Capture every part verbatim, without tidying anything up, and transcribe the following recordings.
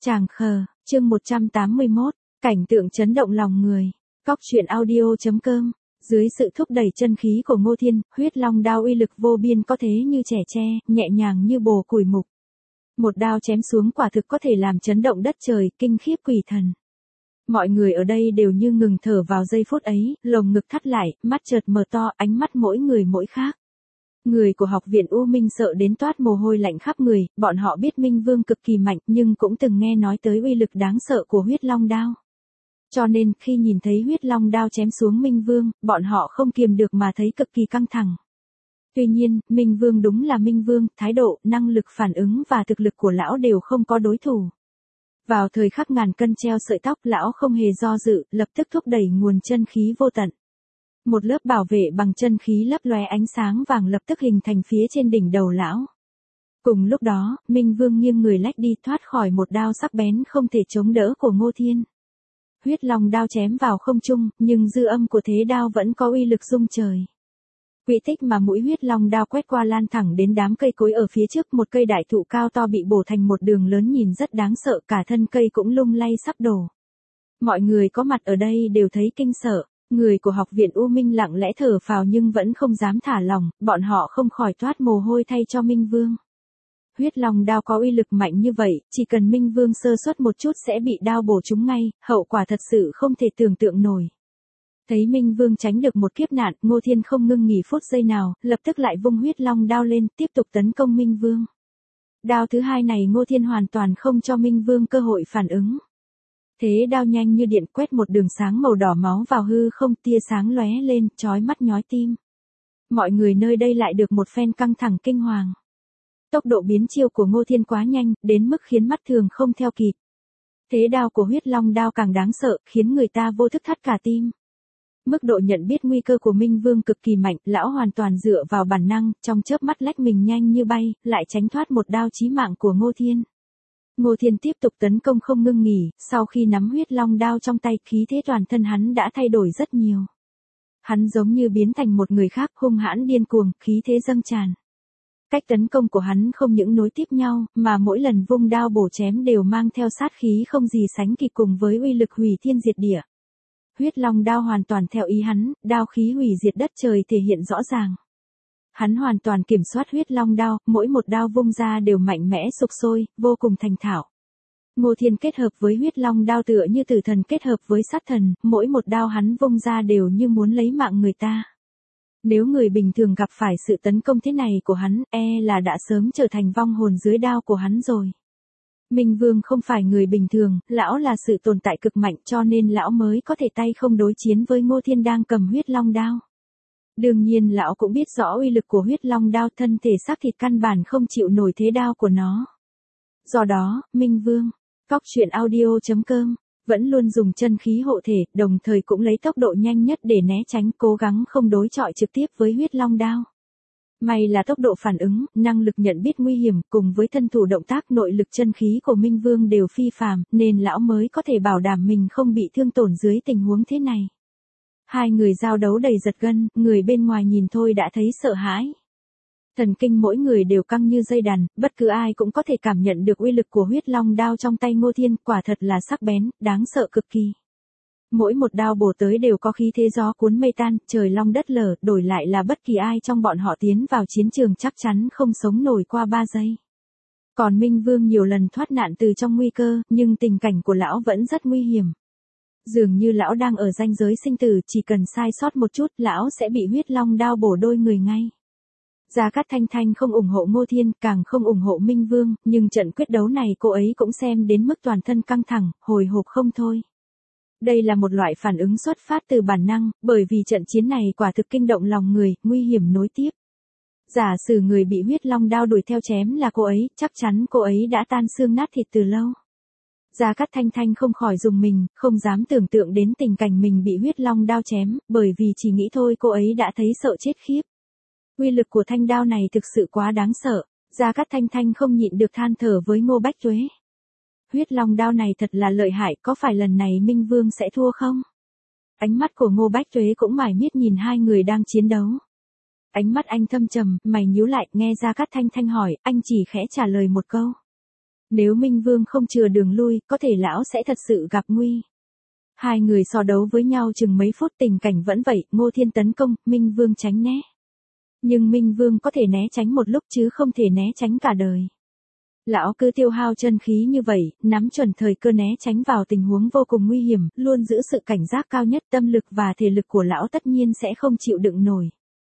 Tràng khờ, chương một trăm tám mươi mốt, cảnh tượng chấn động lòng người. Cóc truyện audio.com. Dưới sự thúc đẩy chân khí của Ngô Thiên, huyết long đao uy lực vô biên có thế như trẻ tre, nhẹ nhàng như bồ củi mục. Một đao chém xuống quả thực có thể làm chấn động đất trời, kinh khiếp quỷ thần. Mọi người ở đây đều như ngừng thở vào giây phút ấy, lồng ngực thắt lại, mắt chợt mở to, ánh mắt mỗi người mỗi khác. Người của học viện U Minh sợ đến toát mồ hôi lạnh khắp người, bọn họ biết Minh Vương cực kỳ mạnh nhưng cũng từng nghe nói tới uy lực đáng sợ của huyết long đao. Cho nên khi nhìn thấy huyết long đao chém xuống Minh Vương, bọn họ không kiềm được mà thấy cực kỳ căng thẳng. Tuy nhiên, Minh Vương đúng là Minh Vương, thái độ, năng lực phản ứng và thực lực của lão đều không có đối thủ. Vào thời khắc ngàn cân treo sợi tóc, lão không hề do dự, lập tức thúc đẩy nguồn chân khí vô tận. Một lớp bảo vệ bằng chân khí lấp lóe ánh sáng vàng lập tức hình thành phía trên đỉnh đầu lão. Cùng lúc đó, Minh Vương nghiêng người lách đi thoát khỏi một đao sắc bén không thể chống đỡ của Ngô Thiên. Huyết long đao chém vào không trung, nhưng dư âm của thế đao vẫn có uy lực rung trời. Quỹ tích mà mũi huyết long đao quét qua lan thẳng đến đám cây cối ở phía trước, một cây đại thụ cao to bị bổ thành một đường lớn nhìn rất đáng sợ, cả thân cây cũng lung lay sắp đổ. Mọi người có mặt ở đây đều thấy kinh sợ. Người của học viện U Minh lặng lẽ thở phào nhưng vẫn không dám thả lòng, bọn họ không khỏi toát mồ hôi thay cho Minh Vương. Huyết long đao có uy lực mạnh như vậy, chỉ cần Minh Vương sơ suất một chút sẽ bị đao bổ trúng ngay, hậu quả thật sự không thể tưởng tượng nổi. Thấy Minh Vương tránh được một kiếp nạn, Ngô Thiên không ngưng nghỉ phút giây nào, lập tức lại vung huyết long đao lên, tiếp tục tấn công Minh Vương. Đao thứ hai này Ngô Thiên hoàn toàn không cho Minh Vương cơ hội phản ứng. Thế đao nhanh như điện quét một đường sáng màu đỏ máu vào hư không, tia sáng lóe lên, chói mắt nhói tim. Mọi người nơi đây lại được một phen căng thẳng kinh hoàng. Tốc độ biến chiêu của Ngô Thiên quá nhanh, đến mức khiến mắt thường không theo kịp. Thế đao của huyết long đao càng đáng sợ, khiến người ta vô thức thắt cả tim. Mức độ nhận biết nguy cơ của Minh Vương cực kỳ mạnh, lão hoàn toàn dựa vào bản năng, trong chớp mắt lách mình nhanh như bay, lại tránh thoát một đao chí mạng của Ngô Thiên. Ngô Thiên tiếp tục tấn công không ngưng nghỉ, sau khi nắm huyết long đao trong tay, khí thế toàn thân hắn đã thay đổi rất nhiều. Hắn giống như biến thành một người khác, hung hãn điên cuồng, khí thế dâng tràn. Cách tấn công của hắn không những nối tiếp nhau, mà mỗi lần vung đao bổ chém đều mang theo sát khí không gì sánh kịp cùng với uy lực hủy thiên diệt địa. Huyết long đao hoàn toàn theo ý hắn, đao khí hủy diệt đất trời thể hiện rõ ràng. Hắn hoàn toàn kiểm soát huyết long đao, mỗi một đao vung ra đều mạnh mẽ sục sôi, vô cùng thành thạo. Ngô Thiên kết hợp với huyết long đao tựa như tử thần kết hợp với sát thần, mỗi một đao hắn vung ra đều như muốn lấy mạng người ta. Nếu người bình thường gặp phải sự tấn công thế này của hắn, e là đã sớm trở thành vong hồn dưới đao của hắn rồi. Minh Vương không phải người bình thường, lão là sự tồn tại cực mạnh cho nên lão mới có thể tay không đối chiến với Ngô Thiên đang cầm huyết long đao. Đương nhiên lão cũng biết rõ uy lực của huyết long đao, thân thể xác thịt căn bản không chịu nổi thế đao của nó. Do đó, Minh Vương, Cóc truyện audio.com, vẫn luôn dùng chân khí hộ thể, đồng thời cũng lấy tốc độ nhanh nhất để né tránh, cố gắng không đối chọi trực tiếp với huyết long đao. May là tốc độ phản ứng, năng lực nhận biết nguy hiểm cùng với thân thủ động tác, nội lực chân khí của Minh Vương đều phi phàm, nên lão mới có thể bảo đảm mình không bị thương tổn dưới tình huống thế này. Hai người giao đấu đầy giật gân, người bên ngoài nhìn thôi đã thấy sợ hãi. Thần kinh mỗi người đều căng như dây đàn, bất cứ ai cũng có thể cảm nhận được uy lực của huyết long đao trong tay Ngô Thiên, quả thật là sắc bén, đáng sợ cực kỳ. Mỗi một đao bổ tới đều có khí thế gió cuốn mây tan, trời long đất lở, đổi lại là bất kỳ ai trong bọn họ tiến vào chiến trường chắc chắn không sống nổi qua ba giây. Còn Minh Vương nhiều lần thoát nạn từ trong nguy cơ, nhưng tình cảnh của lão vẫn rất nguy hiểm. Dường như lão đang ở ranh giới sinh tử, chỉ cần sai sót một chút, lão sẽ bị huyết long đao bổ đôi người ngay. Gia Cát Thanh Thanh không ủng hộ Ngô Thiên, càng không ủng hộ Minh Vương, nhưng trận quyết đấu này cô ấy cũng xem đến mức toàn thân căng thẳng, hồi hộp không thôi. Đây là một loại phản ứng xuất phát từ bản năng, bởi vì trận chiến này quả thực kinh động lòng người, nguy hiểm nối tiếp. Giả sử người bị huyết long đao đuổi theo chém là cô ấy, chắc chắn cô ấy đã tan xương nát thịt từ lâu. Gia Cát Thanh Thanh không khỏi rùng mình, không dám tưởng tượng đến tình cảnh mình bị huyết long đao chém, bởi vì chỉ nghĩ thôi cô ấy đã thấy sợ chết khiếp. Uy lực của thanh đao này thực sự quá đáng sợ, Gia Cát Thanh Thanh không nhịn được than thở với Ngô Bách Tuế. Huyết long đao này thật là lợi hại, có phải lần này Minh Vương sẽ thua không? Ánh mắt của Ngô Bách Tuế cũng mải miết nhìn hai người đang chiến đấu. Ánh mắt anh thâm trầm, mày nhíu lại, nghe Gia Cát Thanh Thanh hỏi, anh chỉ khẽ trả lời một câu. Nếu Minh Vương không chừa đường lui, có thể lão sẽ thật sự gặp nguy. Hai người so đấu với nhau chừng mấy phút, tình cảnh vẫn vậy, Ngô Thiên tấn công, Minh Vương tránh né. Nhưng Minh Vương có thể né tránh một lúc chứ không thể né tránh cả đời. Lão cứ tiêu hao chân khí như vậy, nắm chuẩn thời cơ né tránh vào tình huống vô cùng nguy hiểm, luôn giữ sự cảnh giác cao nhất, tâm lực và thể lực của lão tất nhiên sẽ không chịu đựng nổi.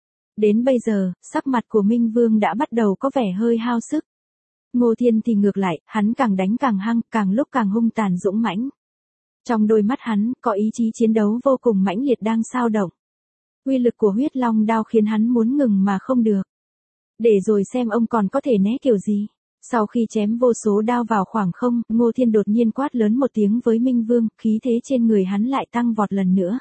Đến bây giờ, sắc mặt của Minh Vương đã bắt đầu có vẻ hơi hao sức. Ngô Thiên thì ngược lại, hắn càng đánh càng hăng, càng lúc càng hung tàn dũng mãnh. Trong đôi mắt hắn, có ý chí chiến đấu vô cùng mãnh liệt đang xao động. Uy lực của huyết long đao khiến hắn muốn ngừng mà không được. Để rồi xem ông còn có thể né kiểu gì. Sau khi chém vô số đao vào khoảng không, Ngô Thiên đột nhiên quát lớn một tiếng với Minh Vương, khí thế trên người hắn lại tăng vọt lần nữa.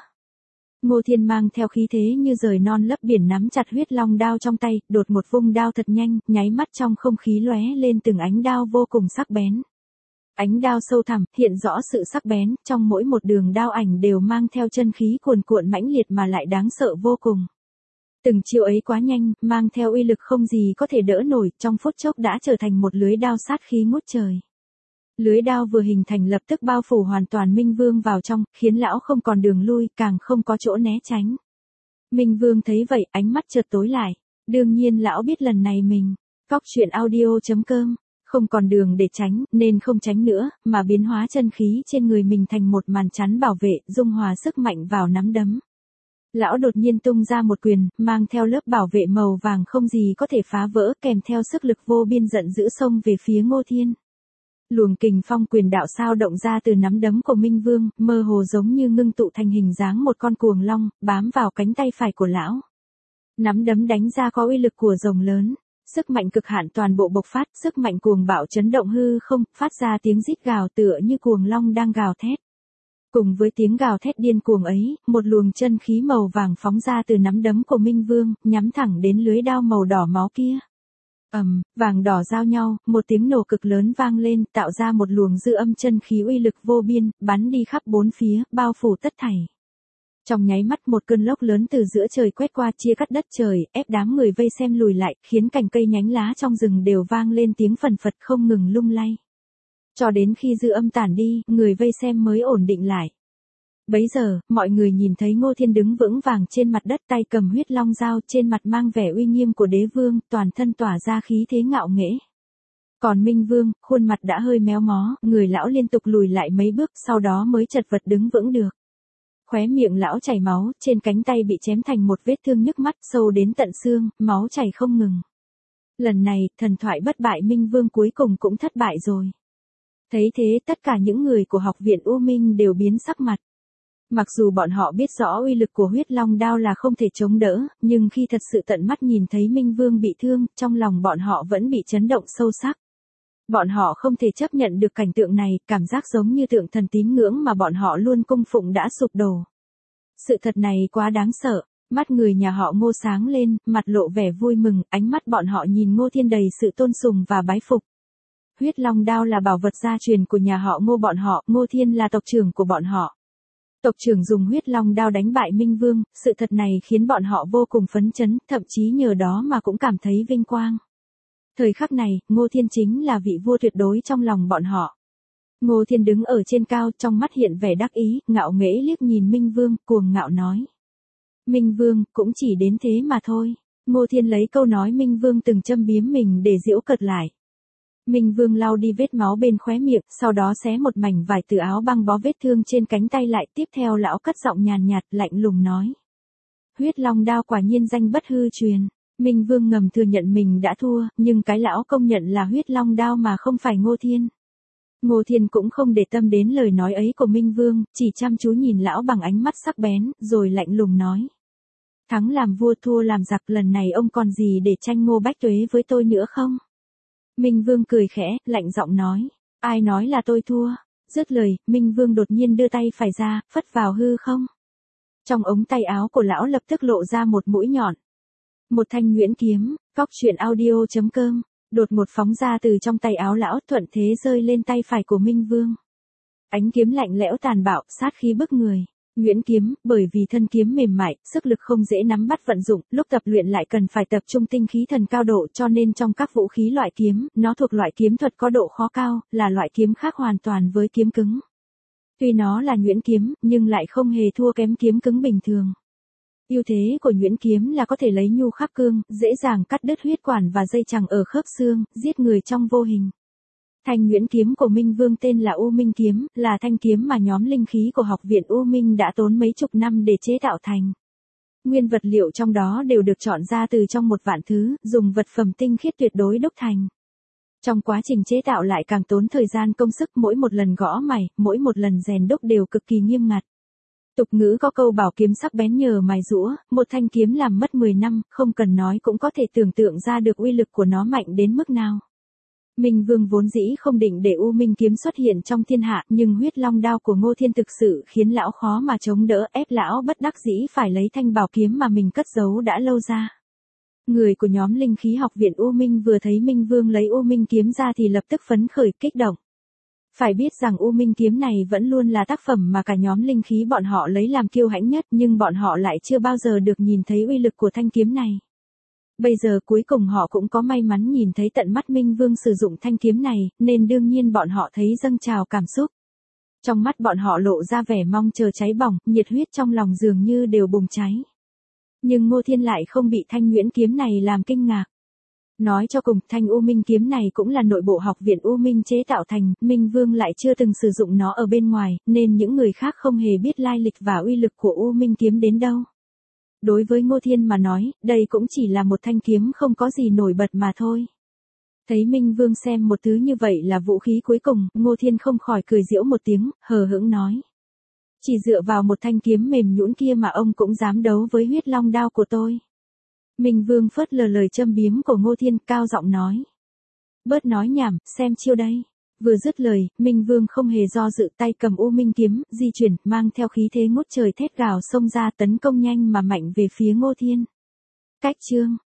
Ngô Thiên mang theo khí thế như rời non lấp biển, nắm chặt huyết long đao trong tay, đột một vung đao thật nhanh, nháy mắt trong không khí lóe lên từng ánh đao vô cùng sắc bén. Ánh đao sâu thẳm, hiện rõ sự sắc bén, trong mỗi một đường đao ảnh đều mang theo chân khí cuồn cuộn mãnh liệt mà lại đáng sợ vô cùng. Từng chiêu ấy quá nhanh, mang theo uy lực không gì có thể đỡ nổi, trong phút chốc đã trở thành một lưới đao sát khí ngút trời. Lưới đao vừa hình thành lập tức bao phủ hoàn toàn Minh Vương vào trong, khiến lão không còn đường lui, càng không có chỗ né tránh. Minh Vương thấy vậy, ánh mắt chợt tối lại. Đương nhiên lão biết lần này mình, cóc truyện audio chấm com, không còn đường để tránh, nên không tránh nữa, mà biến hóa chân khí trên người mình thành một màn chắn bảo vệ, dung hòa sức mạnh vào nắm đấm. Lão đột nhiên tung ra một quyền, mang theo lớp bảo vệ màu vàng không gì có thể phá vỡ, kèm theo sức lực vô biên giận dữ xông về phía Ngô Thiên. Luồng kình phong quyền đạo sao động ra từ nắm đấm của Minh Vương, mơ hồ giống như ngưng tụ thành hình dáng một con cuồng long, bám vào cánh tay phải của lão. Nắm đấm đánh ra có uy lực của rồng lớn, sức mạnh cực hạn toàn bộ bộc phát, sức mạnh cuồng bạo chấn động hư không, phát ra tiếng rít gào tựa như cuồng long đang gào thét. Cùng với tiếng gào thét điên cuồng ấy, một luồng chân khí màu vàng phóng ra từ nắm đấm của Minh Vương, nhắm thẳng đến lưới đao màu đỏ máu kia. Ầm, um, vàng đỏ giao nhau, một tiếng nổ cực lớn vang lên, tạo ra một luồng dư âm chân khí uy lực vô biên, bắn đi khắp bốn phía, bao phủ tất thảy. Trong nháy mắt một cơn lốc lớn từ giữa trời quét qua, chia cắt đất trời, ép đám người vây xem lùi lại, khiến cành cây nhánh lá trong rừng đều vang lên tiếng phần phật không ngừng lung lay. Cho đến khi dư âm tản đi, người vây xem mới ổn định lại. Bấy giờ, mọi người nhìn thấy Ngô Thiên đứng vững vàng trên mặt đất, tay cầm huyết long dao, trên mặt mang vẻ uy nghiêm của đế vương, toàn thân tỏa ra khí thế ngạo nghễ. Còn Minh Vương, khuôn mặt đã hơi méo mó, người lão liên tục lùi lại mấy bước, sau đó mới chật vật đứng vững được. Khóe miệng lão chảy máu, trên cánh tay bị chém thành một vết thương nhức mắt, sâu đến tận xương, máu chảy không ngừng. Lần này, thần thoại bất bại Minh Vương cuối cùng cũng thất bại rồi. Thấy thế, tất cả những người của học viện U Minh đều biến sắc mặt. Mặc dù bọn họ biết rõ uy lực của huyết long đao là không thể chống đỡ, nhưng khi thật sự tận mắt nhìn thấy Minh Vương bị thương, trong lòng bọn họ vẫn bị chấn động sâu sắc. Bọn họ không thể chấp nhận được cảnh tượng này, cảm giác giống như tượng thần tín ngưỡng mà bọn họ luôn cung phụng đã sụp đổ. Sự thật này quá đáng sợ, mắt người nhà họ Ngô sáng lên, mặt lộ vẻ vui mừng, ánh mắt bọn họ nhìn Ngô Thiên đầy sự tôn sùng và bái phục. Huyết long đao là bảo vật gia truyền của nhà họ Ngô bọn họ, Ngô Thiên là tộc trưởng của bọn họ. Tộc trưởng dùng huyết long đao đánh bại Minh Vương, sự thật này khiến bọn họ vô cùng phấn chấn, thậm chí nhờ đó mà cũng cảm thấy vinh quang. Thời khắc này, Ngô Thiên chính là vị vua tuyệt đối trong lòng bọn họ. Ngô Thiên đứng ở trên cao, trong mắt hiện vẻ đắc ý, ngạo nghễ liếc nhìn Minh Vương, cuồng ngạo nói. Minh Vương, cũng chỉ đến thế mà thôi. Ngô Thiên lấy câu nói Minh Vương từng châm biếm mình để giễu cợt lại. Minh Vương lau đi vết máu bên khóe miệng, sau đó xé một mảnh vải từ áo băng bó vết thương trên cánh tay lại, tiếp theo lão cất giọng nhàn nhạt, lạnh lùng nói. Huyết long đao quả nhiên danh bất hư truyền. Minh Vương ngầm thừa nhận mình đã thua, nhưng cái lão công nhận là huyết long đao mà không phải Ngô Thiên. Ngô Thiên cũng không để tâm đến lời nói ấy của Minh Vương, chỉ chăm chú nhìn lão bằng ánh mắt sắc bén, rồi lạnh lùng nói. Thắng làm vua thua làm giặc, lần này ông còn gì để tranh Ngô Bách Tuế với tôi nữa không? Minh Vương cười khẽ, lạnh giọng nói. Ai nói là tôi thua? Dứt lời, Minh Vương đột nhiên đưa tay phải ra, phất vào hư không. Trong ống tay áo của lão lập tức lộ ra một mũi nhọn. Một thanh nhuyễn kiếm, cóc truyện audio chấm com, đột một phóng ra từ trong tay áo lão, thuận thế rơi lên tay phải của Minh Vương. Ánh kiếm lạnh lẽo tàn bạo, sát khí bức người. Nhuyễn kiếm, bởi vì thân kiếm mềm mại, sức lực không dễ nắm bắt vận dụng, lúc tập luyện lại cần phải tập trung tinh khí thần cao độ, cho nên trong các vũ khí loại kiếm, nó thuộc loại kiếm thuật có độ khó cao, là loại kiếm khác hoàn toàn với kiếm cứng. Tuy nó là nhuyễn kiếm, nhưng lại không hề thua kém kiếm cứng bình thường. Ưu thế của nhuyễn kiếm là có thể lấy nhu khắc cương, dễ dàng cắt đứt huyết quản và dây chằng ở khớp xương, giết người trong vô hình. Thanh nhuyễn kiếm của Minh Vương tên là U Minh kiếm, là thanh kiếm mà nhóm linh khí của học viện U Minh đã tốn mấy chục năm để chế tạo thành. Nguyên vật liệu trong đó đều được chọn ra từ trong một vạn thứ, dùng vật phẩm tinh khiết tuyệt đối đúc thành. Trong quá trình chế tạo lại càng tốn thời gian công sức, mỗi một lần gõ mài, mỗi một lần rèn đúc đều cực kỳ nghiêm ngặt. Tục ngữ có câu bảo kiếm sắc bén nhờ mài rũa, một thanh kiếm làm mất mười năm, không cần nói cũng có thể tưởng tượng ra được uy lực của nó mạnh đến mức nào. Minh Vương vốn dĩ không định để U Minh kiếm xuất hiện trong thiên hạ, nhưng huyết long đao của Ngô Thiên thực sự khiến lão khó mà chống đỡ, ép lão bất đắc dĩ phải lấy thanh bảo kiếm mà mình cất giấu đã lâu ra. Người của nhóm linh khí học viện U Minh vừa thấy Minh Vương lấy U Minh kiếm ra thì lập tức phấn khởi kích động. Phải biết rằng U Minh kiếm này vẫn luôn là tác phẩm mà cả nhóm linh khí bọn họ lấy làm kiêu hãnh nhất, nhưng bọn họ lại chưa bao giờ được nhìn thấy uy lực của thanh kiếm này. Bây giờ cuối cùng họ cũng có may mắn nhìn thấy tận mắt Minh Vương sử dụng thanh kiếm này, nên đương nhiên bọn họ thấy dâng trào cảm xúc. Trong mắt bọn họ lộ ra vẻ mong chờ cháy bỏng, nhiệt huyết trong lòng dường như đều bùng cháy. Nhưng Ngô Thiên lại không bị thanh nhuyễn kiếm này làm kinh ngạc. Nói cho cùng, thanh U Minh kiếm này cũng là nội bộ học viện U Minh chế tạo thành, Minh Vương lại chưa từng sử dụng nó ở bên ngoài, nên những người khác không hề biết lai lịch và uy lực của U Minh kiếm đến đâu. Đối với Ngô Thiên mà nói, đây cũng chỉ là một thanh kiếm không có gì nổi bật mà thôi. Thấy Minh Vương xem một thứ như vậy là vũ khí cuối cùng, Ngô Thiên không khỏi cười giễu một tiếng, hờ hững nói. Chỉ dựa vào một thanh kiếm mềm nhũn kia mà ông cũng dám đấu với huyết long đao của tôi. Minh Vương phớt lờ lời châm biếm của Ngô Thiên, cao giọng nói. Bớt nói nhảm, xem chiêu đây. Vừa dứt lời, Minh Vương không hề do dự, tay cầm U Minh kiếm, di chuyển, mang theo khí thế ngút trời thét gào xông ra, tấn công nhanh mà mạnh về phía Ngô Thiên. Cách chương